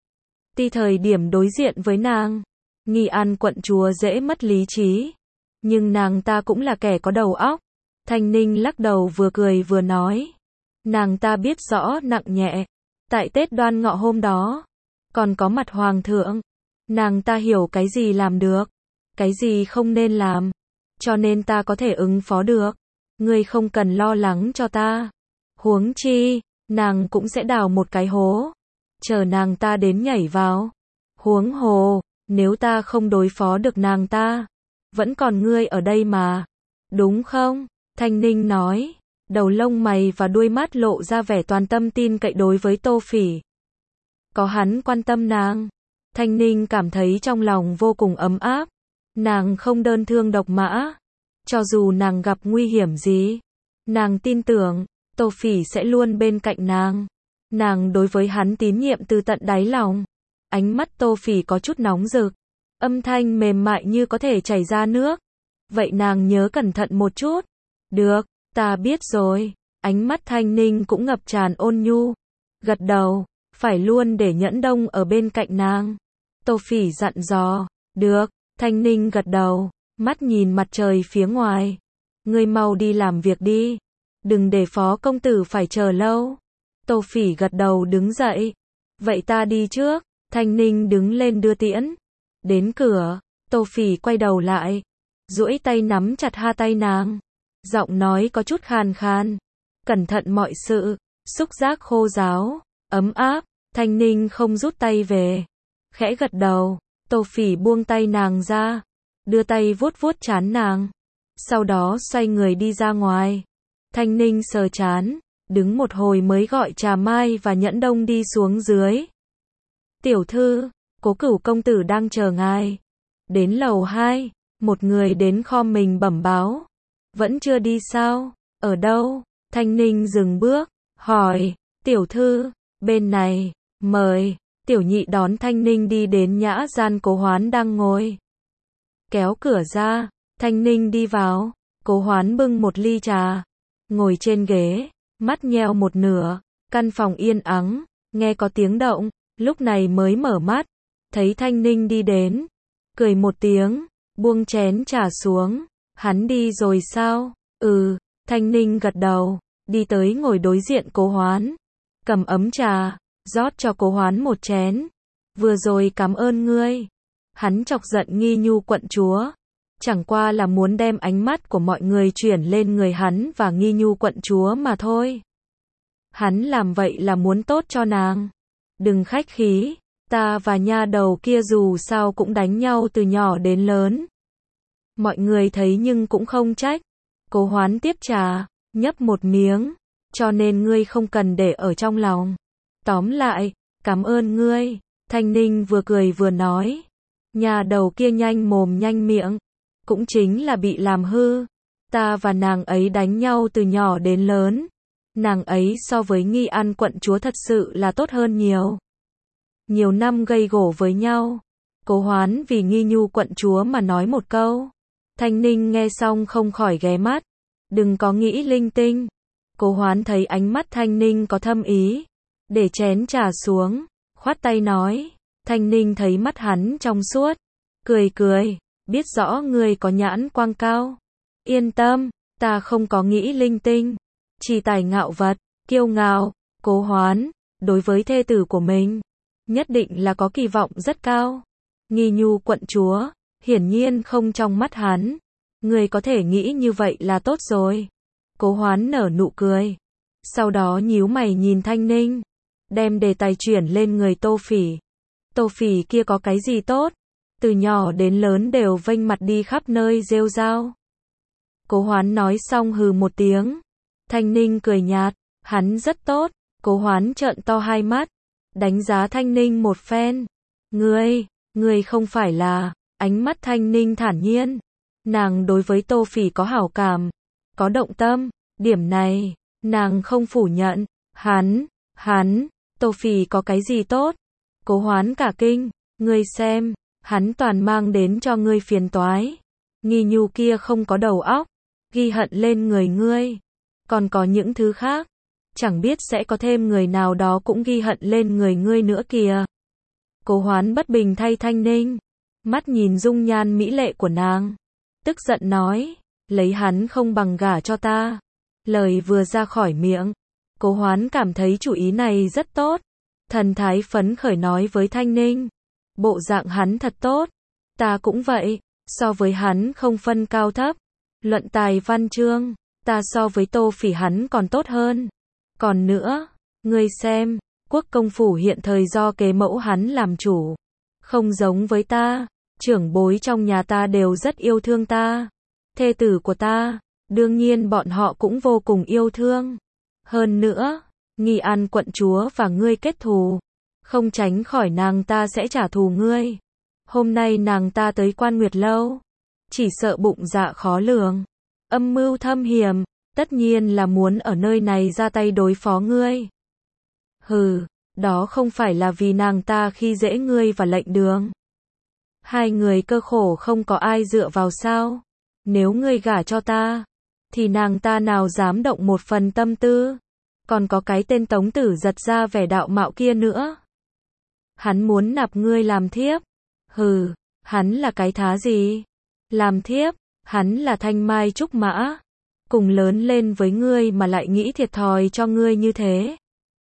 Ti thời điểm đối diện với nàng, Nghi An quận chúa dễ mất lý trí. Nhưng nàng ta cũng là kẻ có đầu óc. Thanh Ninh lắc đầu vừa cười vừa nói. Nàng ta biết rõ nặng nhẹ. Tại Tết Đoan Ngọ hôm đó, còn có mặt hoàng thượng. Nàng ta hiểu cái gì làm được, cái gì không nên làm. Cho nên ta có thể ứng phó được. Ngươi không cần lo lắng cho ta. Huống chi, nàng cũng sẽ đào một cái hố. Chờ nàng ta đến nhảy vào. Huống hồ, nếu ta không đối phó được nàng ta, vẫn còn ngươi ở đây mà. Đúng không? Thanh Ninh nói. Đầu lông mày và đuôi mắt lộ ra vẻ toàn tâm tin cậy đối với Tô Phỉ. Có hắn quan tâm nàng, Thanh Ninh cảm thấy trong lòng vô cùng ấm áp. Nàng không đơn thương độc mã. Cho dù nàng gặp nguy hiểm gì, nàng tin tưởng Tô Phỉ sẽ luôn bên cạnh nàng. Nàng đối với hắn tín nhiệm từ tận đáy lòng. Ánh mắt Tô Phỉ có chút nóng rực, âm thanh mềm mại như có thể chảy ra nước. Vậy nàng nhớ cẩn thận một chút. Được, ta biết rồi. Ánh mắt Thanh Ninh cũng ngập tràn ôn nhu. Gật đầu, phải luôn để Nhẫn Đông ở bên cạnh nàng. Tô Phỉ dặn dò. Được, Thanh Ninh gật đầu, mắt nhìn mặt trời phía ngoài. Ngươi mau đi làm việc đi. Đừng để phó công tử phải chờ lâu. Tô Phỉ gật đầu đứng dậy. Vậy ta đi trước. Thanh Ninh đứng lên đưa tiễn. Đến cửa, Tô Phỉ quay đầu lại, duỗi tay nắm chặt hai tay nàng. Giọng nói có chút khàn khàn. Cẩn thận mọi sự. Xúc giác khô ráo, ấm áp. Thanh Ninh không rút tay về. Khẽ gật đầu. Tô Phỉ buông tay nàng ra, đưa tay vuốt vuốt trán nàng. Sau đó xoay người đi ra ngoài. Thanh Ninh sờ trán, đứng một hồi mới gọi Trà Mai và Nhẫn Đông đi xuống dưới. Tiểu thư, Cố Cửu công tử đang chờ ngài. Đến lầu hai, một người đến khom mình bẩm báo. Vẫn chưa đi sao? Ở đâu? Thanh Ninh dừng bước, hỏi. Tiểu thư, bên này, mời. Tiểu nhị đón Thanh Ninh đi đến nhã gian Cố Hoán đang ngồi. Kéo cửa ra, Thanh Ninh đi vào. Cố Hoán bưng một ly trà, ngồi trên ghế, mắt nheo một nửa. Căn phòng yên ắng, nghe có tiếng động, lúc này mới mở mắt, thấy Thanh Ninh đi đến, cười một tiếng, buông chén trà xuống. Hắn đi rồi sao? Ừ, Thanh Ninh gật đầu, đi tới ngồi đối diện Cố Hoán, cầm ấm trà, rót cho Cố Hoán một chén. Vừa rồi cảm ơn ngươi. Hắn chọc giận Nghi Nhu quận chúa, chẳng qua là muốn đem ánh mắt của mọi người chuyển lên người hắn và Nghi Nhu quận chúa mà thôi. Hắn làm vậy là muốn tốt cho nàng. Đừng khách khí, ta và nha đầu kia dù sao cũng đánh nhau từ nhỏ đến lớn. Mọi người thấy nhưng cũng không trách. Cố Hoán tiếp trà, nhấp một miếng, cho nên ngươi không cần để ở trong lòng. Tóm lại, cảm ơn ngươi. Thanh Ninh vừa cười vừa nói. Nhà đầu kia nhanh mồm nhanh miệng, cũng chính là bị làm hư. Ta và nàng ấy đánh nhau từ nhỏ đến lớn. Nàng ấy so với Nghi An quận chúa thật sự là tốt hơn nhiều. Nhiều năm gây gổ với nhau. Cố Hoán vì Nghi Nhu quận chúa mà nói một câu. Thanh Ninh nghe xong không khỏi ghé mắt. Đừng có nghĩ linh tinh. Cố Hoán thấy ánh mắt Thanh Ninh có thâm ý, để chén trà xuống, khoát tay nói. Thanh Ninh thấy mắt hắn trong suốt, cười cười, biết rõ ngươi có nhãn quang cao. Yên tâm, ta không có nghĩ linh tinh, chỉ tài ngạo vật, kiêu ngạo. Cố Hoán, đối với thê tử của mình, nhất định là có kỳ vọng rất cao. Nghi Nhu quận chúa, hiển nhiên không trong mắt hắn. Ngươi có thể nghĩ như vậy là tốt rồi. Cố Hoán nở nụ cười, sau đó nhíu mày nhìn Thanh Ninh, đem đề tài chuyển lên người Tô Phỉ. Tô Phỉ kia có cái gì tốt? Từ nhỏ đến lớn đều vênh mặt đi khắp nơi rêu rao. Cố Hoán nói xong hừ một tiếng. Thanh Ninh cười nhạt, hắn rất tốt. Cố Hoán trợn to hai mắt, đánh giá Thanh Ninh một phen. Ngươi, ngươi không phải là... Ánh mắt Thanh Ninh thản nhiên. Nàng đối với Tô Phỉ có hảo cảm, có động tâm. Điểm này, nàng không phủ nhận. Hắn, hắn, Tô Phỉ có cái gì tốt? Cố Hoán cả kinh. Ngươi xem, hắn toàn mang đến cho ngươi phiền toái. Nghi Nhu kia không có đầu óc, ghi hận lên người ngươi. còn có những thứ khác. Chẳng biết sẽ có thêm người nào đó cũng ghi hận lên người ngươi nữa kìa. Cố Hoán bất bình thay Thanh Ninh, mắt nhìn dung nhan mỹ lệ của nàng, tức giận nói, lấy hắn không bằng gả cho ta. Lời vừa ra khỏi miệng, Cố Hoán cảm thấy chủ ý này rất tốt. Thần thái phấn khởi nói với Thanh Ninh, bộ dạng hắn thật tốt, ta cũng vậy, so với hắn không phân cao thấp. Luận tài văn chương, ta so với Tô Phỉ hắn còn tốt hơn. Còn nữa, ngươi xem, Quốc công phủ hiện thời do kế mẫu hắn làm chủ, không giống với ta, trưởng bối trong nhà ta đều rất yêu thương ta. Thê tử của ta, đương nhiên bọn họ cũng vô cùng yêu thương. Hơn nữa, Nghi An quận chúa và ngươi kết thù, không tránh khỏi nàng ta sẽ trả thù ngươi. Hôm nay nàng ta tới Quan Nguyệt lâu, chỉ sợ bụng dạ khó lường, âm mưu thâm hiểm, tất nhiên là muốn ở nơi này ra tay đối phó ngươi. Hừ, đó không phải là vì nàng ta khi dễ ngươi và lệnh đường. Hai người cơ khổ không có ai dựa vào sao? Nếu ngươi gả cho ta, thì nàng ta nào dám động một phần tâm tư. Còn có cái tên Tống Tử Giật ra vẻ đạo mạo kia nữa. Hắn muốn nạp ngươi làm thiếp. Hừ, hắn là cái thá gì? Làm thiếp, hắn là thanh mai trúc mã. Cùng lớn lên với ngươi mà lại nghĩ thiệt thòi cho ngươi như thế.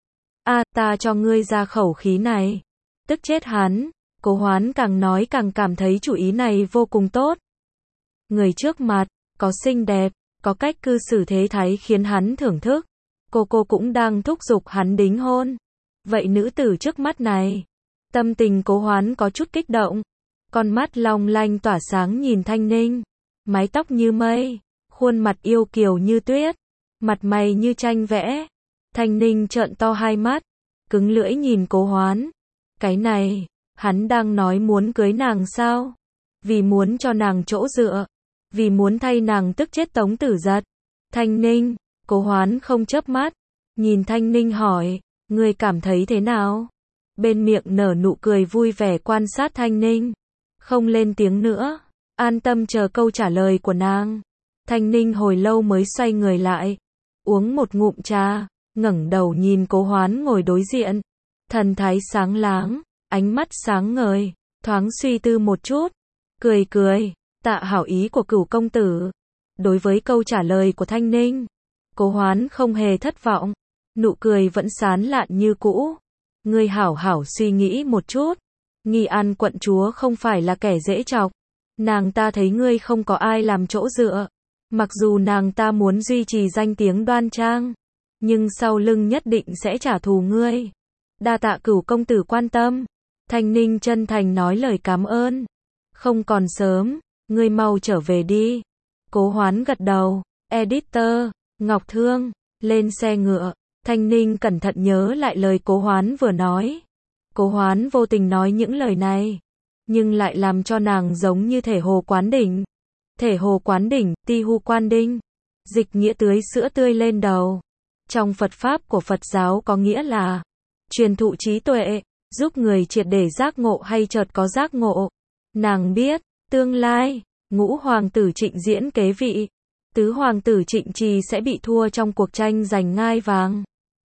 A, à, ta cho ngươi ra khẩu khí này. Tức chết hắn. Cố Hoán càng nói càng cảm thấy chủ ý này vô cùng tốt. Người trước mặt, có xinh đẹp, có cách cư xử thế thái khiến hắn thưởng thức. Cô cô cũng đang thúc giục hắn đính hôn. Vậy nữ tử trước mắt này, tâm tình Cố Hoán có chút kích động. Con mắt long lanh tỏa sáng nhìn Thanh Ninh. Mái tóc như mây, khuôn mặt yêu kiều như tuyết, mặt mày như tranh vẽ. Thanh Ninh trợn to hai mắt, cứng lưỡi nhìn Cố Hoán. Cái này, hắn đang nói muốn cưới nàng sao? Vì muốn cho nàng chỗ dựa, vì muốn thay nàng tức chết Tống Tử Giật. Thanh Ninh, Cố Hoán không chớp mắt, nhìn Thanh Ninh hỏi, ngươi cảm thấy thế nào? Bên miệng nở nụ cười vui vẻ quan sát Thanh Ninh, không lên tiếng nữa, an tâm chờ câu trả lời của nàng. Thanh Ninh hồi lâu mới xoay người lại, uống một ngụm trà, ngẩng đầu nhìn Cố Hoán ngồi đối diện, thần thái sáng láng, ánh mắt sáng ngời, thoáng suy tư một chút, cười cười, tạ hảo ý của Cửu công tử. Đối với câu trả lời của Thanh Ninh, Cố Hoán không hề thất vọng, nụ cười vẫn sán lạn như cũ. Ngươi hảo hảo suy nghĩ một chút, Nghi An quận chúa không phải là kẻ dễ chọc, nàng ta thấy ngươi không có ai làm chỗ dựa, mặc dù nàng ta muốn duy trì danh tiếng đoan trang, nhưng sau lưng nhất định sẽ trả thù ngươi. Đa tạ Cửu công tử quan tâm. Thanh Ninh chân thành nói lời cảm ơn. Không còn sớm, ngươi mau trở về đi. Cố Hoán gật đầu. Editor, Ngọc Thương, lên xe ngựa. Thanh Ninh cẩn thận nhớ lại lời Cố Hoán vừa nói. Cố Hoán vô tình nói những lời này, nhưng lại làm cho nàng giống như thể hồ quán đỉnh. Thể hồ quán đỉnh, ti hu quan đinh. Dịch nghĩa tưới sữa tươi lên đầu. Trong Phật Pháp của Phật giáo có nghĩa là truyền thụ trí tuệ, giúp người triệt để giác ngộ hay chợt có giác ngộ. Nàng biết, tương lai, ngũ hoàng tử Trịnh Diễn kế vị, tứ hoàng tử Trịnh Trì sẽ bị thua trong cuộc tranh giành ngai vàng.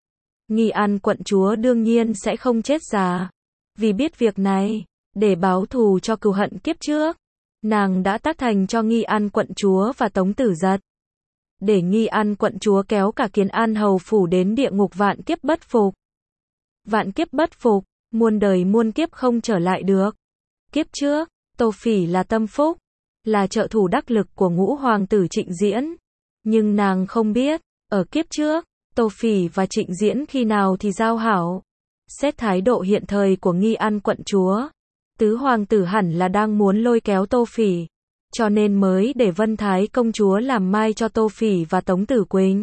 Nghi An quận chúa đương nhiên sẽ không chết già. Vì biết việc này, để báo thù cho cừu hận kiếp trước, nàng đã tác thành cho Nghi An quận chúa và Tống Tử Giật. Để Nghi An quận chúa kéo cả Kiến An hầu phủ đến địa ngục vạn kiếp bất phục. Vạn kiếp bất phục, muôn đời muôn kiếp không trở lại được. Kiếp trước, Tô Phỉ là tâm phúc, là trợ thủ đắc lực của ngũ hoàng tử Trịnh Diễn. Nhưng nàng không biết, ở kiếp trước, Tô Phỉ và Trịnh Diễn khi nào thì giao hảo. Xét thái độ hiện thời của Nghi An quận chúa, tứ hoàng tử hẳn là đang muốn lôi kéo Tô Phỉ, cho nên mới để Vân Thái công chúa làm mai cho Tô Phỉ và Tống Tử Quỳnh.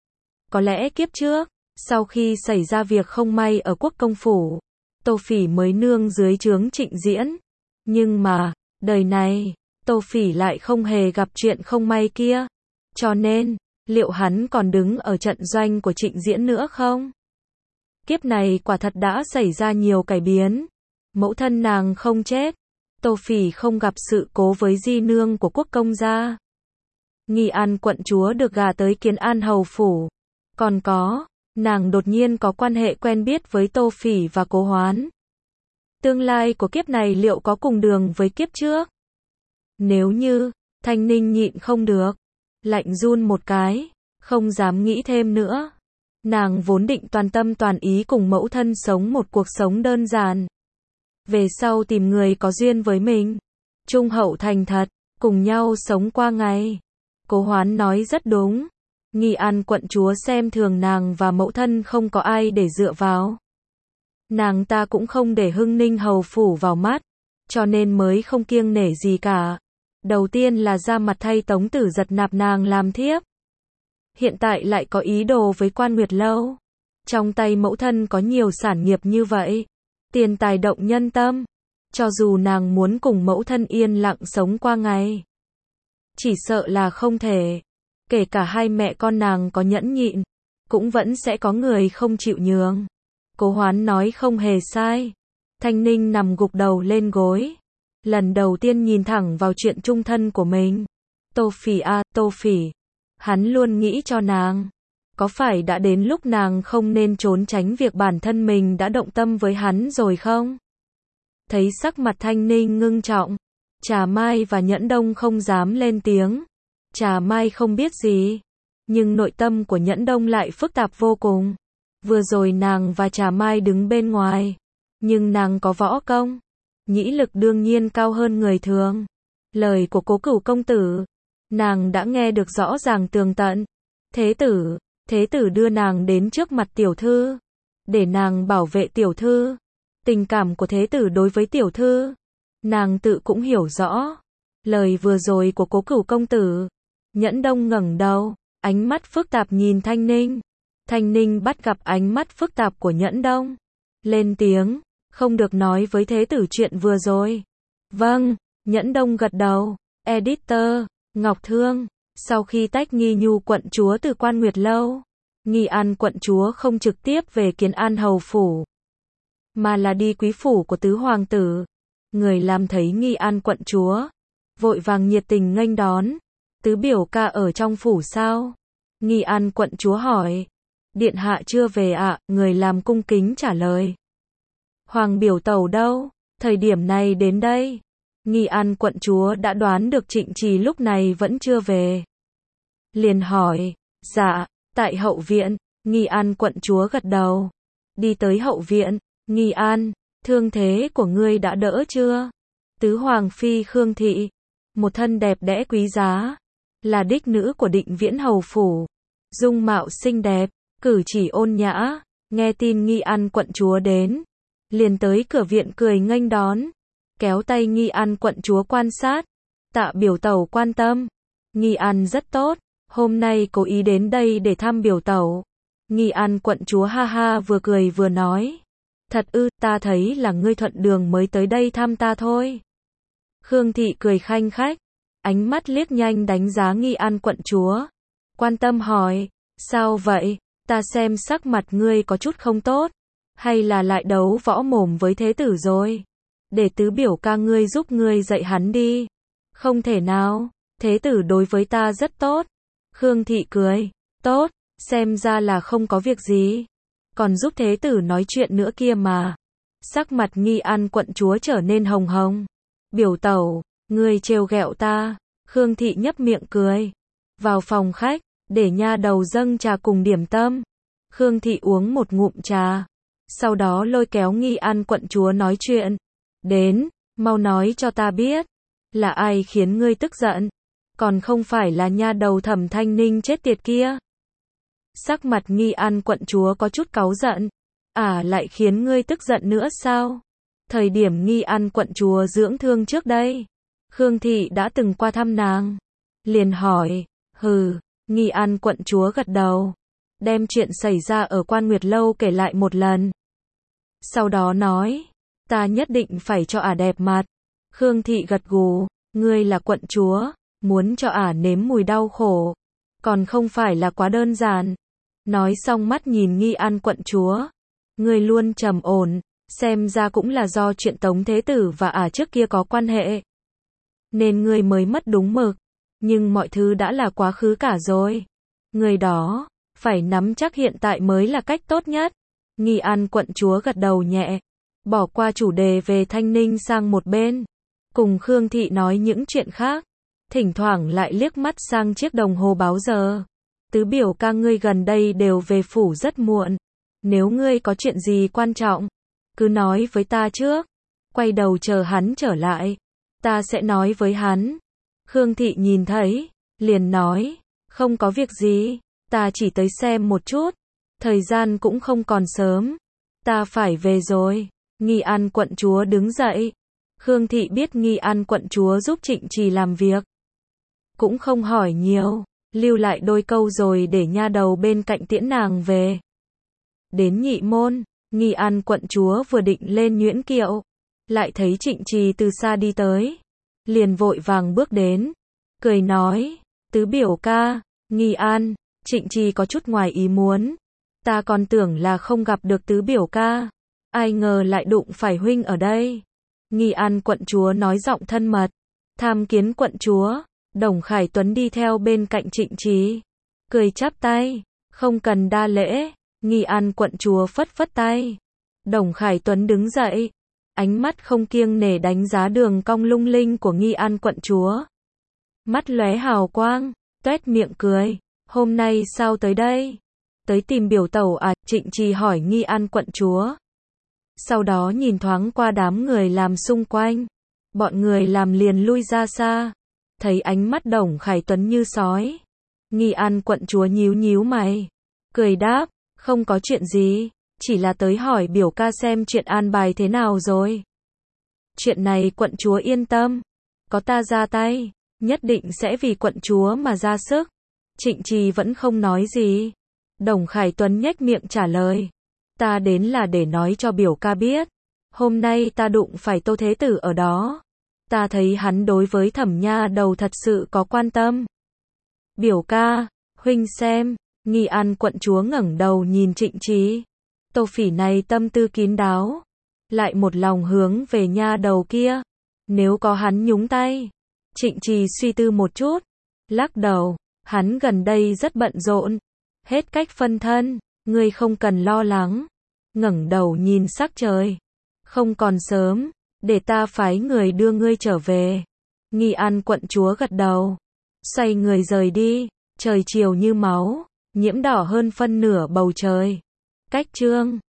Có lẽ kiếp trước, sau khi xảy ra việc không may ở Quốc công phủ, Tô Phỉ mới nương dưới trướng Trịnh Diễn. Nhưng mà, đời này, Tô Phỉ lại không hề gặp chuyện không may kia. Cho nên, liệu hắn còn đứng ở trận doanh của Trịnh Diễn nữa không? Kiếp này quả thật đã xảy ra nhiều cải biến. Mẫu thân nàng không chết, Tô Phỉ không gặp sự cố với di nương của Quốc công gia. Nghi An quận chúa được gả tới Kiến An hầu phủ. Còn có, nàng đột nhiên có quan hệ quen biết với Tô Phỉ và Cố Hoán. Tương lai của kiếp này liệu có cùng đường với kiếp trước? Nếu như, Thanh Ninh nhịn không được, lạnh run một cái, không dám nghĩ thêm nữa. Nàng vốn định toàn tâm toàn ý cùng mẫu thân sống một cuộc sống đơn giản. Về sau tìm người có duyên với mình, trung hậu thành thật, cùng nhau sống qua ngày. Cố Hoán nói rất đúng. Nghi An quận chúa xem thường nàng và mẫu thân không có ai để dựa vào. Nàng ta cũng không để Hưng Ninh hầu phủ vào mắt, cho nên mới không kiêng nể gì cả. Đầu tiên là ra mặt thay Tống Tử Giật nạp nàng làm thiếp. Hiện tại lại có ý đồ với Quan Nguyệt Lâu. Trong tay mẫu thân có nhiều sản nghiệp như vậy, tiền tài động nhân tâm. Cho dù nàng muốn cùng mẫu thân yên lặng sống qua ngày, chỉ sợ là không thể. Kể cả hai mẹ con nàng có nhẫn nhịn, cũng vẫn sẽ có người không chịu nhường. Cố Hoán nói không hề sai. Thanh Ninh nằm gục đầu lên gối, lần đầu tiên nhìn thẳng vào chuyện chung thân của mình. Tô Phỉ à, Tô Phỉ. Hắn luôn nghĩ cho nàng. Có phải đã đến lúc nàng không nên trốn tránh việc bản thân mình đã động tâm với hắn rồi không? Thấy sắc mặt Thanh Ninh ngưng trọng, Trà Mai và Nhẫn Đông không dám lên tiếng. Trà Mai không biết gì, nhưng nội tâm của Nhẫn Đông lại phức tạp vô cùng. Vừa rồi nàng và Trà Mai đứng bên ngoài, nhưng nàng có võ công, nhĩ lực đương nhiên cao hơn người thường. Lời của Cố Cửu công tử, nàng đã nghe được rõ ràng tường tận. Thế tử, thế tử đưa nàng đến trước mặt tiểu thư, để nàng bảo vệ tiểu thư. Tình cảm của thế tử đối với tiểu thư, nàng tự cũng hiểu rõ. Lời vừa rồi của Cố Cửu công tử. Nhẫn Đông ngẩng đầu, ánh mắt phức tạp nhìn Thanh Ninh. Thanh Ninh bắt gặp ánh mắt phức tạp của Nhẫn Đông, lên tiếng, không được nói với thế tử chuyện vừa rồi. Vâng, Nhẫn Đông gật đầu. Editor, Ngọc Thương. Sau khi tách Nghi Nhu quận chúa từ Quan Nguyệt Lâu, Nghi An quận chúa không trực tiếp về Kiến An hầu phủ, mà là đi quý phủ của tứ hoàng tử. Người làm thấy Nghi An quận chúa, vội vàng nhiệt tình nghênh đón. Tứ biểu ca ở trong phủ sao? Nghi An quận chúa hỏi. Điện hạ chưa về ạ, à, người làm cung kính trả lời. Hoàng biểu tẩu đâu? Thời điểm này đến đây. Nghi An quận chúa đã đoán được Trịnh Trì lúc này vẫn chưa về. Liền hỏi. Dạ, tại hậu viện. Nghi An quận chúa gật đầu. Đi tới hậu viện. Nghi An, thương thế của ngươi đã đỡ chưa? Tứ hoàng phi Khương Thị, một thân đẹp đẽ quý giá, là đích nữ của Định Viễn hầu phủ, dung mạo xinh đẹp, cử chỉ ôn nhã. Nghe tin Nghi An quận chúa đến, liền tới cửa viện cười nghênh đón, kéo tay Nghi An quận chúa quan sát. Tạ biểu tẩu quan tâm. Nghi An rất tốt, hôm nay cố ý đến đây để thăm biểu tẩu. Nghi An quận chúa ha ha vừa cười vừa nói. Thật ư, ta thấy là ngươi thuận đường mới tới đây thăm ta thôi. Khương Thị cười khanh khách, ánh mắt liếc nhanh đánh giá Nghi An quận chúa, quan tâm hỏi, sao vậy? Ta xem sắc mặt ngươi có chút không tốt, hay là lại đấu võ mồm với thế tử rồi? Để tứ biểu ca ngươi giúp ngươi dạy hắn đi. Không thể nào, thế tử đối với ta rất tốt. Khương Thị cười, tốt, xem ra là không có việc gì, còn giúp thế tử nói chuyện nữa kia mà. Sắc mặt Nghi An quận chúa trở nên hồng hồng. Biểu tẩu, ngươi trêu ghẹo ta. Khương Thị nhấp miệng cười. Vào phòng khách, để nha đầu dâng trà cùng điểm tâm. Khương Thị uống một ngụm trà, sau đó lôi kéo Nghi An quận chúa nói chuyện. Đến, mau nói cho ta biết, là ai khiến ngươi tức giận? Còn không phải là nha đầu Thẩm Thanh Ninh chết tiệt kia. Sắc mặt Nghi An quận chúa có chút cáu giận. À, lại khiến ngươi tức giận nữa sao? Thời điểm Nghi An quận chúa dưỡng thương trước đây, Khương Thị đã từng qua thăm nàng. Liền hỏi. Hừ. Nghi An quận chúa gật đầu, đem chuyện xảy ra ở Quan Nguyệt Lâu kể lại một lần. Sau đó nói, ta nhất định phải cho ả đẹp mặt. Khương Thị gật gù, ngươi là quận chúa, muốn cho ả nếm mùi đau khổ, còn không phải là quá đơn giản. Nói xong mắt nhìn Nghi An quận chúa, ngươi luôn trầm ổn, xem ra cũng là do chuyện Tống Thế Tử và ả trước kia có quan hệ, nên ngươi mới mất đúng mực. Nhưng mọi thứ đã là quá khứ cả rồi. Người đó, phải nắm chắc hiện tại mới là cách tốt nhất. Nghi An quận chúa gật đầu nhẹ, bỏ qua chủ đề về Thanh Ninh sang một bên. Cùng Khương Thị nói những chuyện khác. Thỉnh thoảng lại liếc mắt sang chiếc đồng hồ báo giờ. Tứ biểu ca ngươi gần đây đều về phủ rất muộn. Nếu ngươi có chuyện gì quan trọng, cứ nói với ta trước. Quay đầu chờ hắn trở lại, ta sẽ nói với hắn. Khương Thị nhìn thấy, liền nói, không có việc gì, ta chỉ tới xem một chút. Thời gian cũng không còn sớm, ta phải về rồi. Nghi An quận chúa đứng dậy. Khương Thị biết Nghi An quận chúa giúp Trịnh Trì làm việc, cũng không hỏi nhiều, lưu lại đôi câu rồi để nha đầu bên cạnh tiễn nàng về. Đến Nhị Môn, Nghi An quận chúa vừa định lên nhuyễn kiệu, lại thấy Trịnh Trì từ xa đi tới, liền vội vàng bước đến, cười nói, tứ biểu ca. Nghi An, Trịnh Trì có chút ngoài ý muốn, ta còn tưởng là không gặp được tứ biểu ca, ai ngờ lại đụng phải huynh ở đây. Nghi An quận chúa nói giọng thân mật, tham kiến quận chúa. Đồng Khải Tuấn đi theo bên cạnh Trịnh Trì, cười chắp tay, không cần đa lễ. Nghi An quận chúa phất phất tay. Đồng Khải Tuấn đứng dậy, ánh mắt không kiêng nể đánh giá đường cong lung linh của Nghi An quận chúa. Mắt lóe hào quang, tuét miệng cười, hôm nay sao tới đây? Tới tìm biểu tẩu à? Trịnh Trì hỏi Nghi An quận chúa. Sau đó nhìn thoáng qua đám người làm xung quanh, bọn người làm liền lui ra xa. Thấy ánh mắt Đồng Khải Tuấn như sói, Nghi An quận chúa nhíu nhíu mày, cười đáp, không có chuyện gì, chỉ là tới hỏi biểu ca xem chuyện an bài thế nào rồi. Chuyện này quận chúa yên tâm, có ta ra tay, nhất định sẽ vì quận chúa mà ra sức. Trịnh Trì vẫn không nói gì. Đồng Khải Tuấn nhếch miệng trả lời, ta đến là để nói cho biểu ca biết, hôm nay ta đụng phải Tô Thế Tử ở đó. Ta thấy hắn đối với Thẩm nha đầu thật sự có quan tâm. Biểu ca, huynh xem. Nghi An quận chúa ngẩng đầu nhìn Trịnh Trì. Tô Phỉ này tâm tư kín đáo, lại một lòng hướng về nha đầu kia. Nếu có hắn nhúng tay. Trịnh Trì suy tư một chút, lắc đầu, hắn gần đây rất bận rộn, hết cách phân thân, ngươi không cần lo lắng. Ngẩng đầu nhìn sắc trời, không còn sớm, để ta phái người đưa ngươi trở về. Nghi An quận chúa gật đầu, xoay người rời đi. Trời chiều như máu, nhiễm đỏ hơn phân nửa bầu trời. Cách chương